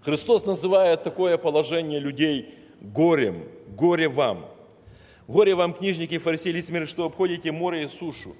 Христос называет такое положение людей горем, горе вам. Горе вам, книжники, фарисеи, лицемеры, что обходите море и сушу.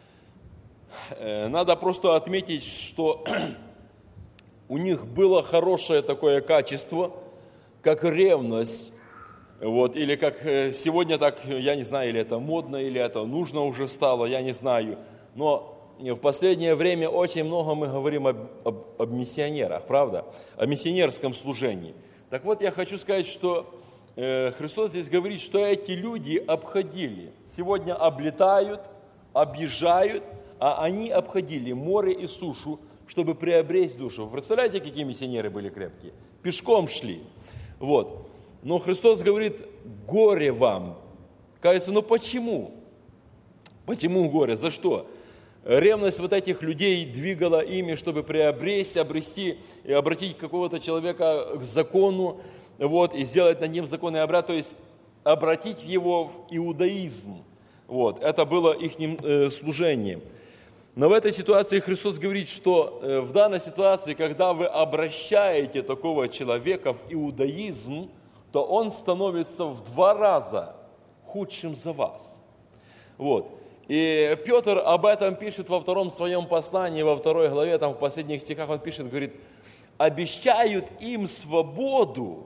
Надо просто отметить, что у них было хорошее такое качество, как ревность, или как сегодня так, я не знаю, или это модно, или это нужно уже стало, я не знаю. Но в последнее время очень много мы говорим об миссионерах, правда? О миссионерском служении. Так вот, я хочу сказать, что Христос здесь говорит, что эти люди обходили. Сегодня облетают, объезжают, а они обходили море и сушу, чтобы приобрести душу. Вы представляете, какие миссионеры были крепкие? Пешком шли. Вот. Но Христос говорит, горе вам. Кажется, почему? Почему горе? За что? Ревность вот этих людей двигала ими, чтобы приобрести, обрести и обратить какого-то человека к закону, и сделать над ним законный обряд, то есть обратить его в иудаизм. Это было их служением. Но в этой ситуации Христос говорит, что в данной ситуации, когда вы обращаете такого человека в иудаизм, то он становится в 2 раза худшим за вас. И Петр об этом пишет во 2 своем послании, во 2 главе, там в последних стихах он пишет, говорит, обещают им свободу,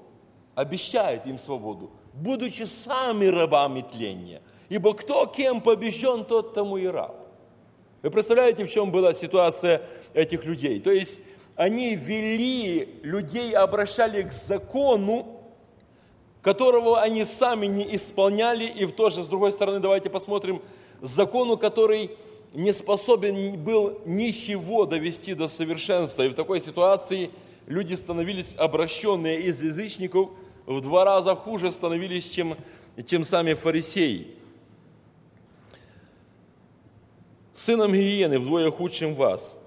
будучи сами рабами тления. Ибо кто кем побежден, тот тому и раб. Вы представляете, в чем была ситуация этих людей? То есть они вели людей, обращали к закону, которого они сами не исполняли, и тоже, с другой стороны, давайте посмотрим, закону, который не способен был ничего довести до совершенства. И в такой ситуации люди становились обращенные из язычников, в 2 раза хуже становились, чем сами фарисеи. Сыном гиены, вдвое худшим вас.